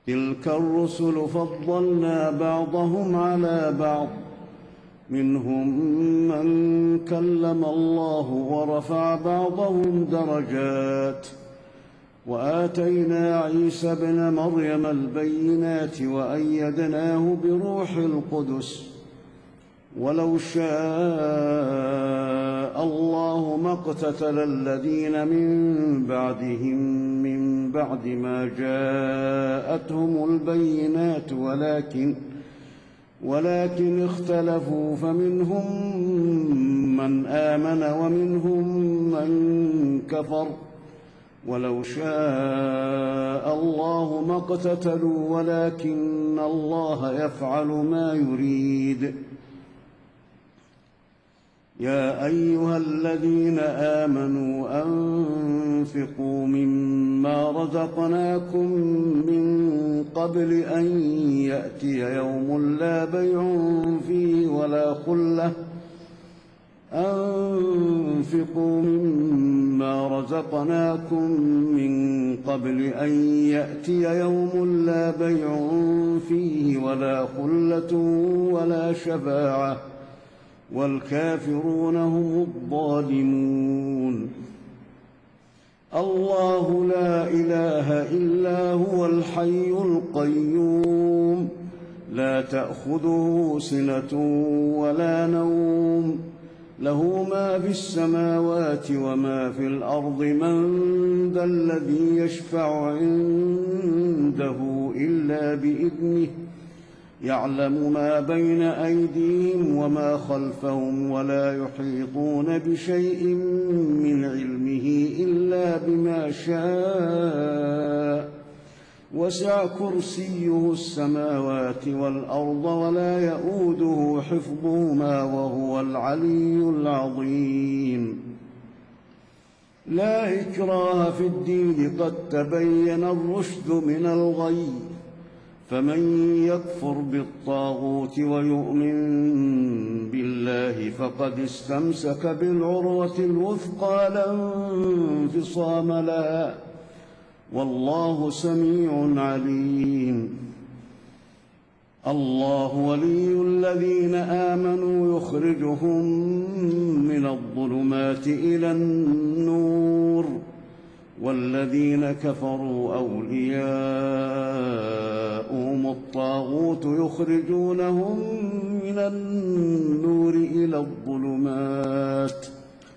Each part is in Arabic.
تلك الرسل فضلنا بعضهم على بعض، منهم من كلم الله ورفع بعضهم درجات، وآتينا عيسى ابن مريم البينات وأيدناه بروح القدس، ولو شاء الله ما اقتتل الذين من بعدهم من بعد ما جاءتهم البينات ولكن اختلفوا، فمنهم من آمن ومنهم من كفر، ولو شاء الله ما اقتتلوا ولكن الله يفعل ما يريد. يا أيها الذين آمنوا أنفقوا مما رزقناكم من قبل أن يأتي يوم لا بيع فيه ولا خلة أنفقوا مما رزقناكم من قبل أن يأتي يوم لا بيع فيه ولا خلة ولا شفاعة والكافرون هم الظالمون. الله لا إله إلا هو الحي القيوم، لا تأخذه سنة ولا نوم، له ما في السماوات وما في الأرض، من ذا الذي يشفع عنده إلا بإذنه، يعلم ما بين أيديهم وما خلفهم، ولا يحيطون بشيء من علمه إلا بما شاء، وسع كرسيه السماوات والأرض ولا يئوده حفظهما وهو العلي العظيم. لا إكراه في الدين، قد تبين الرشد من الغي، فمن يكفر بالطاغوت ويؤمن بالله فقد استمسك بالعروة الوثقى لا انفصام لها، والله سميع عليم. الله ولي الذين آمنوا يخرجهم من الظلمات إلى النور، والذين كفروا أولياؤهم الطاغوت يخرجونهم من النور إلى الظلمات،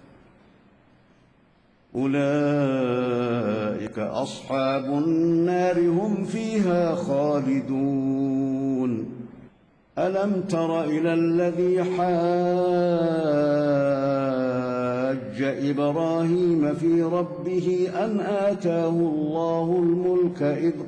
أولئك أصحاب النار هم فيها خالدون. ألم تر إلى الذي حاج إبراهيم في ربه أن آتاه الله الملك،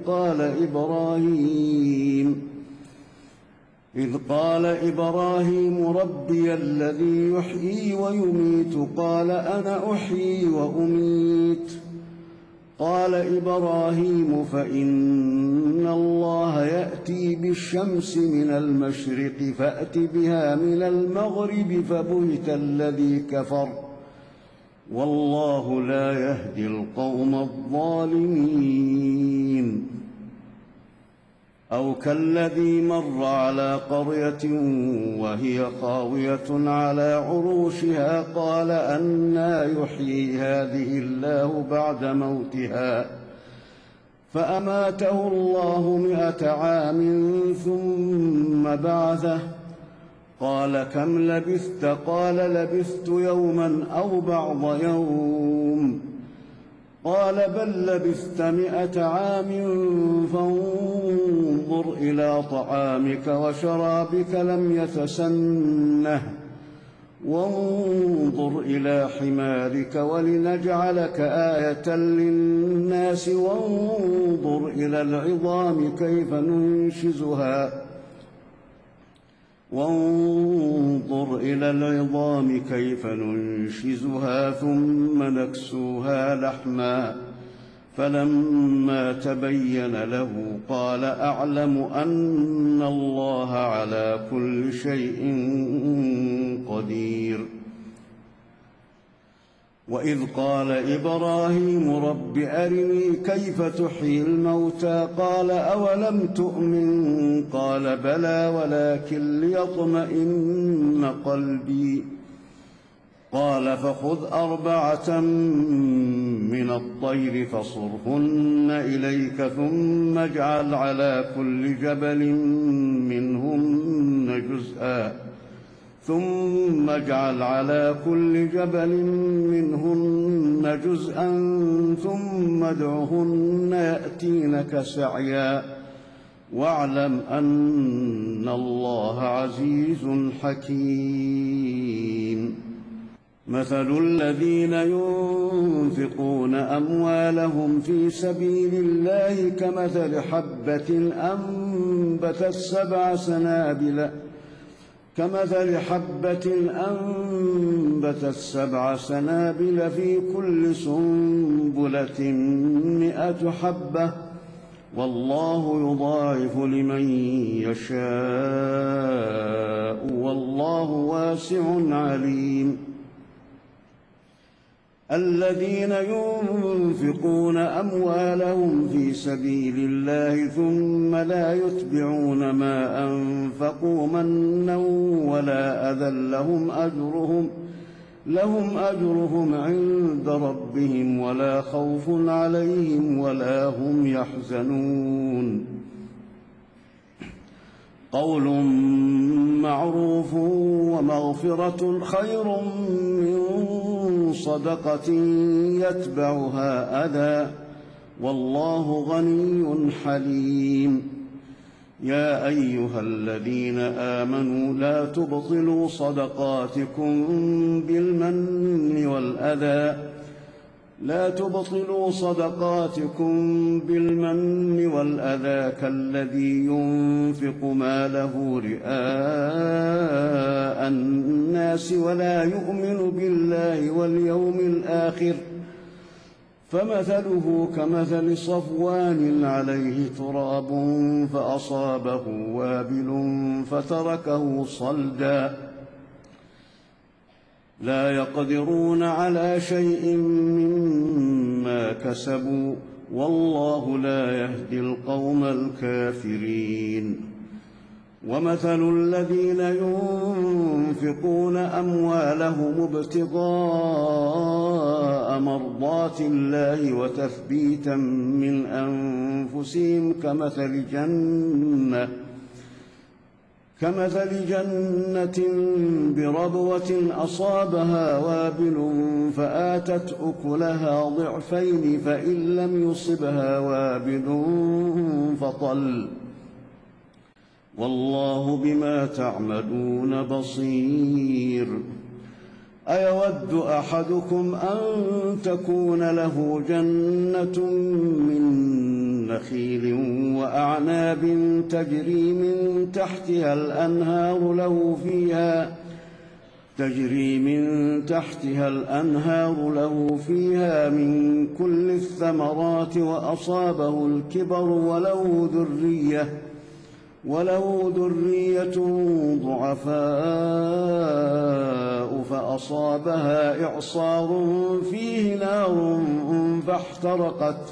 إذ قال إبراهيم ربي الذي يحيي ويميت، قال أنا أحيي وأميت، قال إبراهيم فإن الله يأتي بالشمس من المشرق فأت بها من المغرب، فبهت الذي كفر، والله لا يهدي القوم الظالمين. أو كالذي مر على قرية وهي خاوية على عروشها، قال أنى يحيي هذه الله بعد موتها، فأماته الله 100 عام ثم بعثه، قال كم لبثت؟ قال لبثت يوما أو بعض يوم، قال بل لبثت 100 عام، فانظر إلى طعامك وشرابك لم يتسنه، وانظر إلى حمارك ولنجعلك آية للناس، وانظر إلى العظام كيف ننشزها ثم نكسوها لحما، فلما تبين له قال أعلم أن الله على كل شيء قدير. وإذ قال إبراهيم رب أرني كيف تحيي الموتى قال أولم تؤمن قال بلى ولكن ليطمئن قلبي قال فخذ 4 من الطير فصرهن إليك ثم اجعل على كل جبل منهن جزءا ثم ادعهن يأتينك سعيا واعلم أن الله عزيز حكيم مثل الذين ينفقون أموالهم في سبيل الله كمثل حبة أنبتت 7 سنابل في كل سنبلة 100 حبة والله يضاعف لمن يشاء والله واسع عليم الذين ينفقون أموالهم في سبيل الله ثم لا يتبعون ما أنفقوا منا ولا أذى لهم أجرهم عند ربهم ولا خوف عليهم ولا هم يحزنون قول معروف ومغفرة خير من صدقة يتبعها أذى والله غني حليم يا أيها الذين آمنوا لا تبطلوا صدقاتكم بالمن والأذى كالذي ينفق ماله رئاء الناس ولا يؤمن بالله واليوم الآخر فمثله كمثل صفوان عليه تراب فأصابه وابل فتركه صلدا لا يقدرون على شيء مما كسبوا والله لا يهدي القوم الكافرين ومثل الذين ينفقون أموالهم ابتغاء مرضات الله وتثبيتا من أنفسهم كمثل جنة بربوة أصابها وابل فآتت أكلها ضعفين فإن لم يصبها وابل فطل والله بما تعملون بصير أيود أحدكم أن تكون له جنة من نخيل وأعناب تجري من تحتها الأنهار له فيها من كل الثمرات وأصابه الكبر وله ذرية ضعفاء فأصابها إعصار فيه نار فاحترقت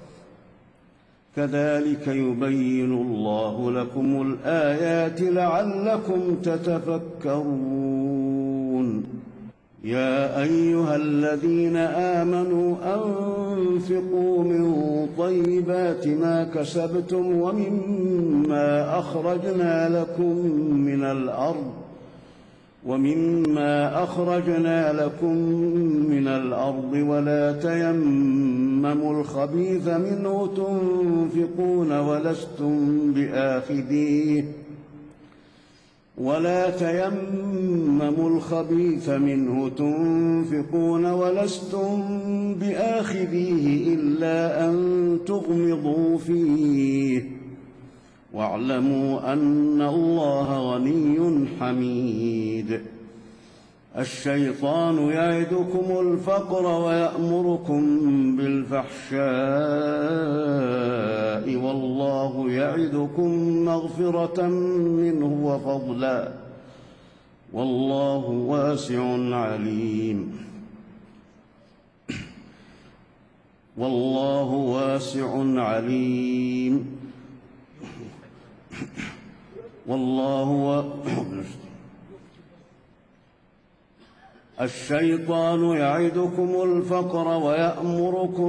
كذلك يبين الله لكم الآيات لعلكم تتفكرون يا أيها الذين آمنوا أنفقوا من طيبات ما كسبتم ومما أخرجنا لكم من الأرض ولا تيمموا الخبيث منه تنفقون ولستم بآخذيه إلا أن تغمضوا فيه واعلموا أن الله غني حميد الشيطان يعدكم الفقر ويأمركم بالفحشاء والله يعدكم مغفرة منه وفضلا والله واسع عليم. والله واسع عليم. الشيطان يعدكم الفقر ويأمركم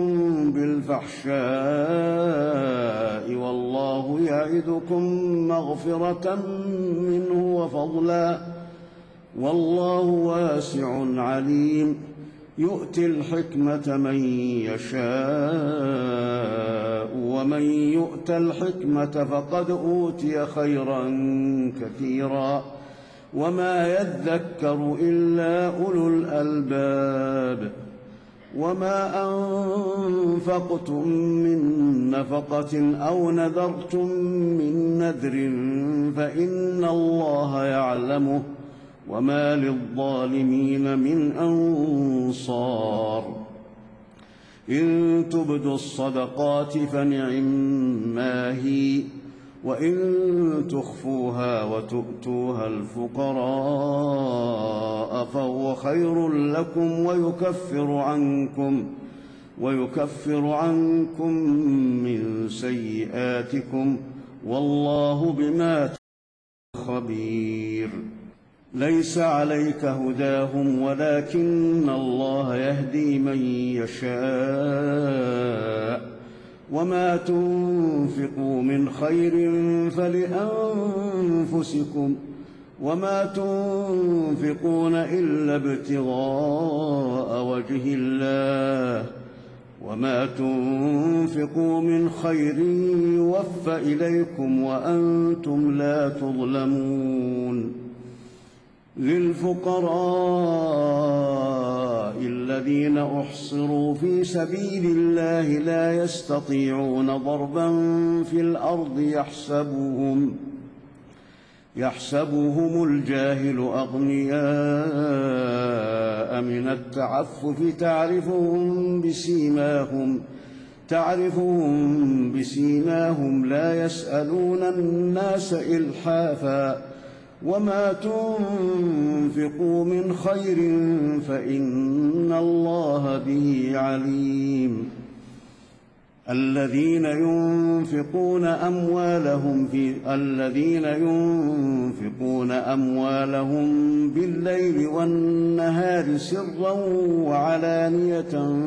بالفحشاء والله يعدكم مغفرة منه وفضلا والله واسع عليم. يؤتي الحكمة من يشاء ومن يؤت الحكمة فقد أوتي خيرا كثيرا وما يذكر إلا أولو الألباب. وما أنفقتم من نفقة أو نذرتم من نذر فإن الله يعلمه وما للظالمين من أنصار. إن تبدوا الصدقات فنعما هي وإن تخفوها وتؤتوها الفقراء فهو خير لكم ويكفر عنكم من سيئاتكم والله بما تعملون خبير. ليس عليك هداهم ولكن الله يهدي من يشاء وما تنفقوا من خير فلأنفسكم وما تنفقون إلا ابتغاء وجه الله وما تنفقوا من خير يوفى إليكم وأنتم لا تظلمون. للفقراء الذين أحصروا في سبيل الله لا يستطيعون ضربا في الأرض يحسبهم الجاهل أغنياء من التعفف تعرفهم بسيماهم لا يسألون الناس إلحافا وما تنفقوا من خير فإن الله به عليم. الذين ينفقون أموالهم بالليل والنهار سرا وعلانية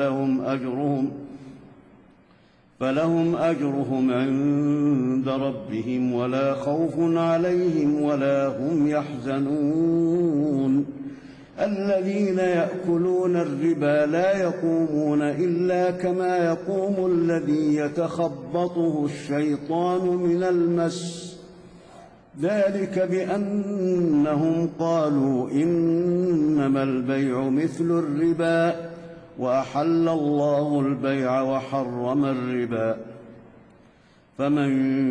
فلهم أجرهم عند ربهم ولا خوف عليهم ولا هم يحزنون. الذين يأكلون الربا لا يقومون إلا كما يقوم الذي يتخبطه الشيطان من المس ذلك بأنهم قالوا إنما البيع مثل الربا وأحل الله البيع وحرم الربا. فمن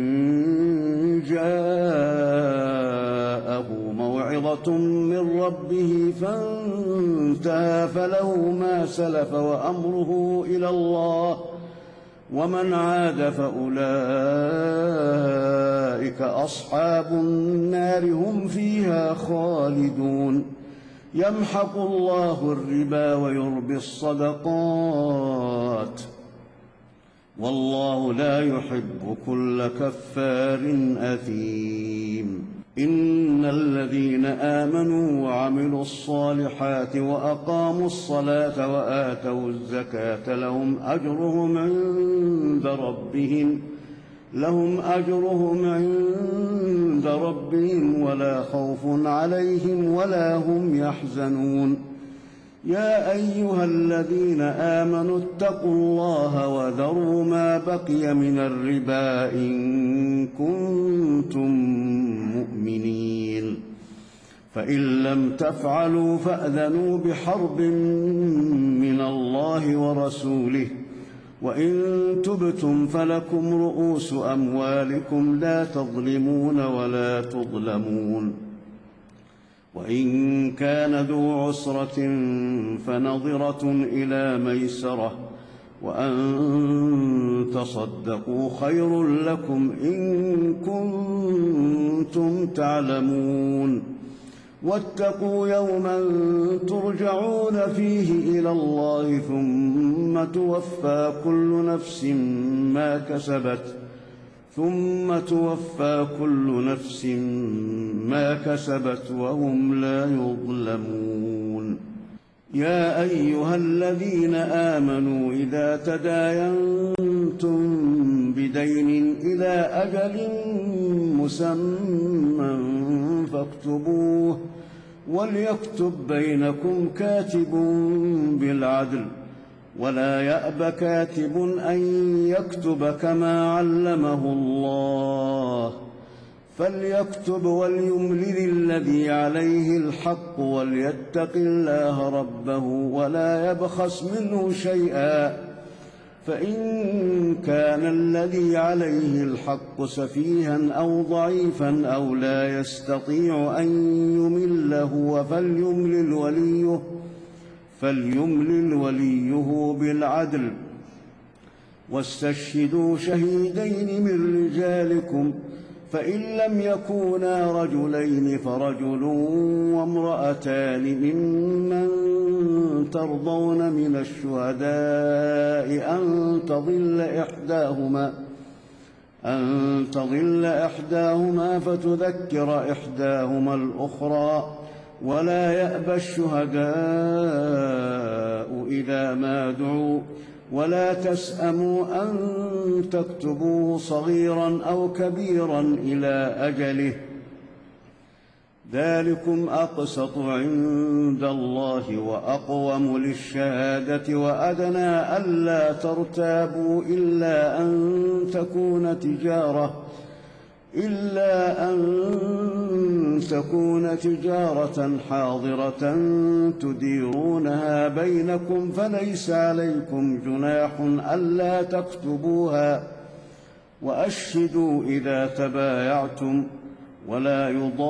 جاءه موعظة من ربه فانتهى فله ما سلف وأمره إلى الله ومن عاد فأولئك أصحاب النار هم فيها خالدون. يمحق الله الربا ويربي الصدقات والله لا يحب كل كفار أثيم. إن الذين آمنوا وعملوا الصالحات وأقاموا الصلاة وآتوا الزكاة لهم أجرهم عند ربهم ولا خوف عليهم ولا هم يحزنون. يا أيها الذين آمنوا اتقوا الله وذروا ما بقي من الربا إن كنتم مؤمنين فإن لم تفعلوا فأذنوا بحرب من الله ورسوله وإن تبتم فلكم رؤوس أموالكم لا تظلمون ولا تظلمون. وإن كان ذو عسرة فنظرة إلى ميسرة وأن تصدقوا خير لكم إن كنتم تعلمون. واتقوا يوما ترجعون فيه إلى الله ثم توفى كل نفس ما كسبت وهم لا يظلمون. يا أيها الذين آمنوا إذا تداينتم بدين إلى أجل مسمى فاكتبوه، وليكتب بينكم كاتب بالعدل، ولا يأب كاتب أن يكتب كما علمه الله، فليكتب وليملل الذي عليه الحق وليتق الله ربه ولا يبخس منه شيئا، فإن كان الذي عليه الحق سفيها أو ضعيفا أو لا يستطيع أن يمل هو فليملل وليه بالعدل، واستشهدوا شهيدين من رجالكم، فإن لم يكونا رجلين فرجل وامرأتان ممن ترضون من الشهداء أن تضل إحداهما فتذكر إحداهما الأخرى، ولا يأبى الشهداء إذا ما دعوا، ولا تسأموا أن تكتبوه صغيرا أو كبيرا إلى أجله، ذلكم أقسط عند الله وأقوم للشهادة، وأدنى ألا ترتابوا إلا أن تكون تجارة حاضرة تديرونها بينكم، فليس عليكم جناح ألا تكتبوها، وأشهدوا إذا تبايعتم، ولا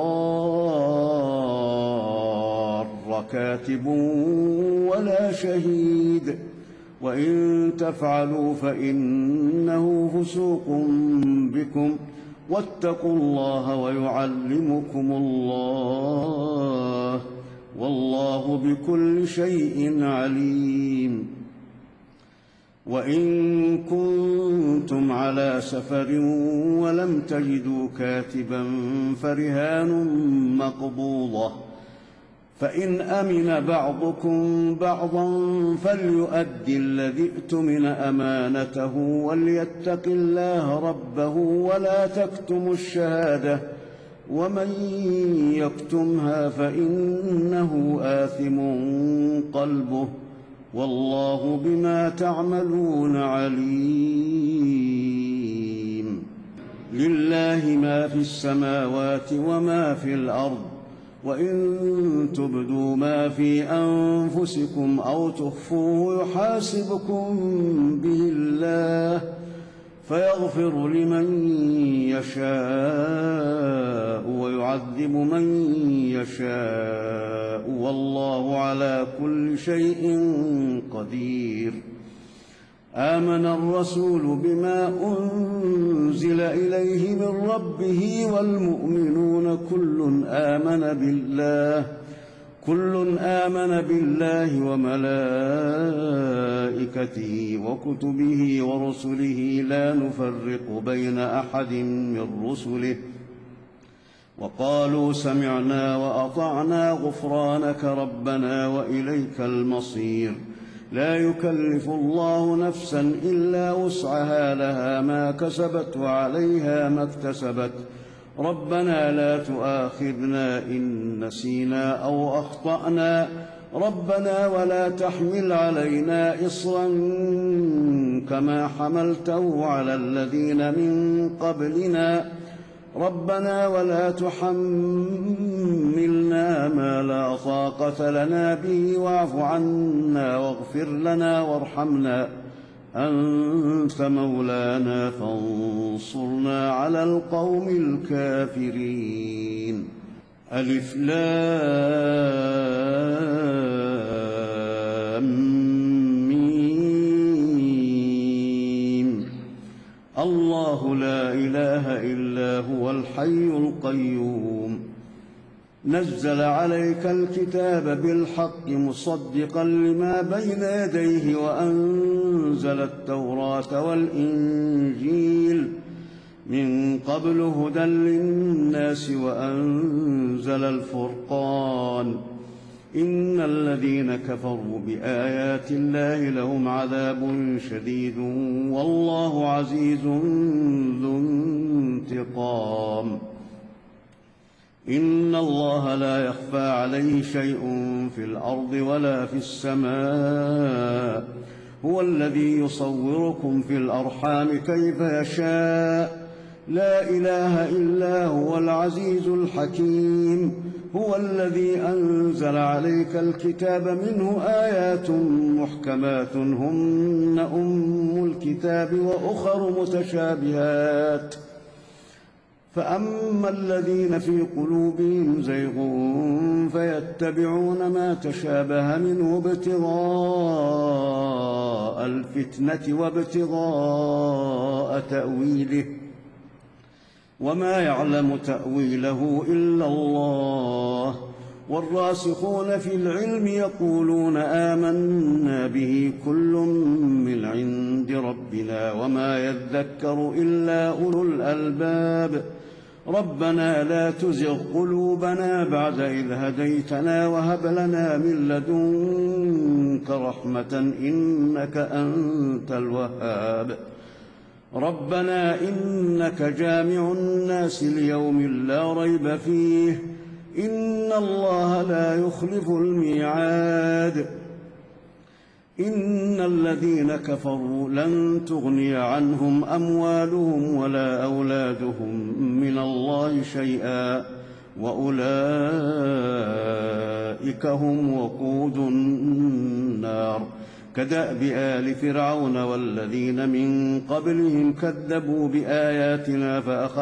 يضار كاتب ولا شهيد، وإن تفعلوا فإنه فسوق بكم، واتقوا الله ويعلمكم الله، والله بكل شيء عليم. وإن كنتم على سفر ولم تجدوا كاتبا فرهان مقبوضة، فإن أمن بعضكم بعضا فليؤدي الذي ائتمن أمانته وليتق الله ربه ولا تكتموا الشهادة، ومن يكتمها فإنه آثم قلبه، والله بما تعملون عليم. لله ما في السماوات وما في الأرض، وإن تبدوا ما في أنفسكم أو تخفوه يحاسبكم به الله، فيغفر لمن يشاء ويعذب من يشاء، والله على كل شيء قدير. آمن الرسول بما أنزل إليه من ربه والمؤمنون كل آمن بالله وملائكته وكتبه ورسله لا نفرق بين أحد من رسله، وقالوا سمعنا وأطعنا غفرانك ربنا وإليك المصير. لا يكلف الله نفسا إلا وسعها، لها ما كسبت وعليها ما اكتسبت، ربنا لا تؤاخذنا إن نسينا أو أخطأنا، ربنا ولا تحمل علينا إصرا كما حملته على الذين من قبلنا، ربنا ولا تحملنا ما لا طاقة لنا به، واعف عنا واغفر لنا وارحمنا، أنت مولانا فانصرنا على القوم الكافرين. ألف لام ميم. الله لا إله إلا هو الحي القيوم، نزل عليك الكتاب بالحق مصدقا لما بين يديه وأنزل التوراة والإنجيل من قبل هدى للناس وأنزل الفرقان إن الذين كفروا بآيات الله لهم عذاب شديد والله عزيز ذو انتقام إن الله لا يخفى عليه شيء في الأرض ولا في السماء هو الذي يصوركم في الأرحام كيف يشاء لا إله إلا هو العزيز الحكيم هو الذي أنزل عليك الكتاب منه آيات محكمات هن أم الكتاب وأخر متشابهات فأما الذين في قلوبهم زيغ فيتبعون ما تشابه منه ابتغاء الفتنة وابتغاء تأويله وما يعلم تأويله إلا الله والراسخون في العلم يقولون آمنا به كل من عند ربنا وما يذكر إلا أولو الألباب ربنا لا تزغ قلوبنا بعد إذ هديتنا وهب لنا من لدنك رحمة إنك أنت الوهاب ربنا إنك جامع الناس ليوم لا ريب فيه إن الله لا يخلف الميعاد إن الذين كفروا لن تغني عنهم أموالهم ولا أولادهم من الله شيئا وأولئك هم وقود النار كدأب آل فرعون والذين من قبلهم كذبوا بآياتنا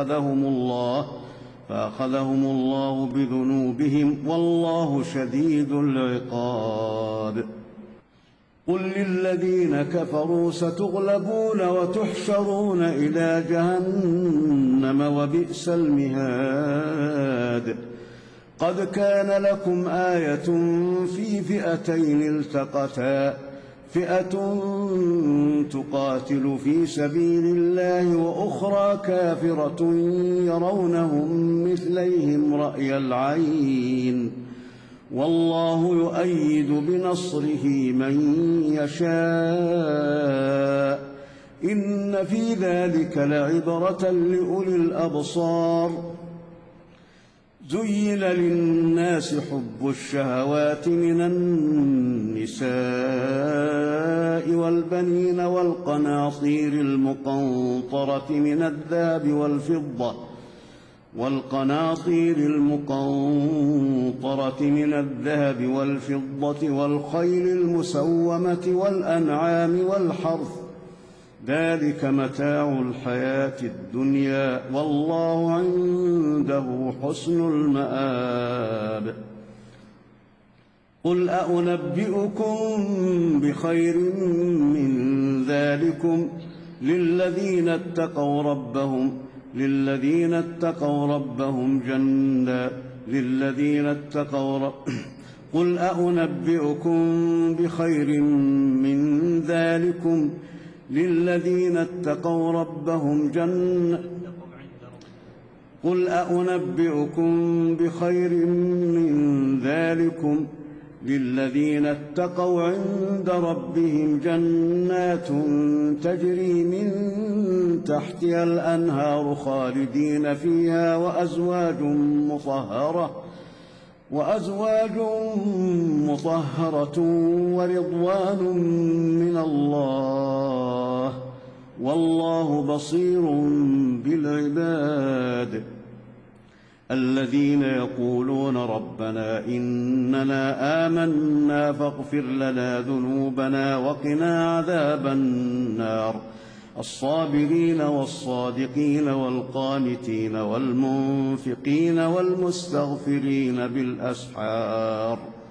فأخذهم الله بذنوبهم والله شديد العقاب قل للذين كفروا ستغلبون وتحشرون إلى جهنم وبئس المهاد قد كان لكم آية في فئتين التقتا فئة تقاتل في سبيل الله وأخرى كافرة يرونهم مثليهم رأي العين والله يؤيد بنصره من يشاء إن في ذلك لعبرة لأولي الأبصار زين للناس حب الشهوات من النساء والبنين والقناطير المقنطرة من الذهب والفضة والخيل المسومة والأنعام والحرث ذلك متاع الحياة الدنيا والله عنده حسن المآب قل أنبئكم بخير من ذلكم للذين اتقوا ربهم جنات قل أنبئكم بخير من ذلكم للذين اتقوا ربهم عند ربهم جنات تجري من تحتها الأنهار خالدين فيها وأزواج مطهرة ورضوان من الله والله بصير بالعباد الذين يقولون ربنا إننا آمنا فاغفر لنا ذنوبنا وقنا عذاب النار الصابرين والصادقين والقانتين والمنفقين والمستغفرين بالأسحار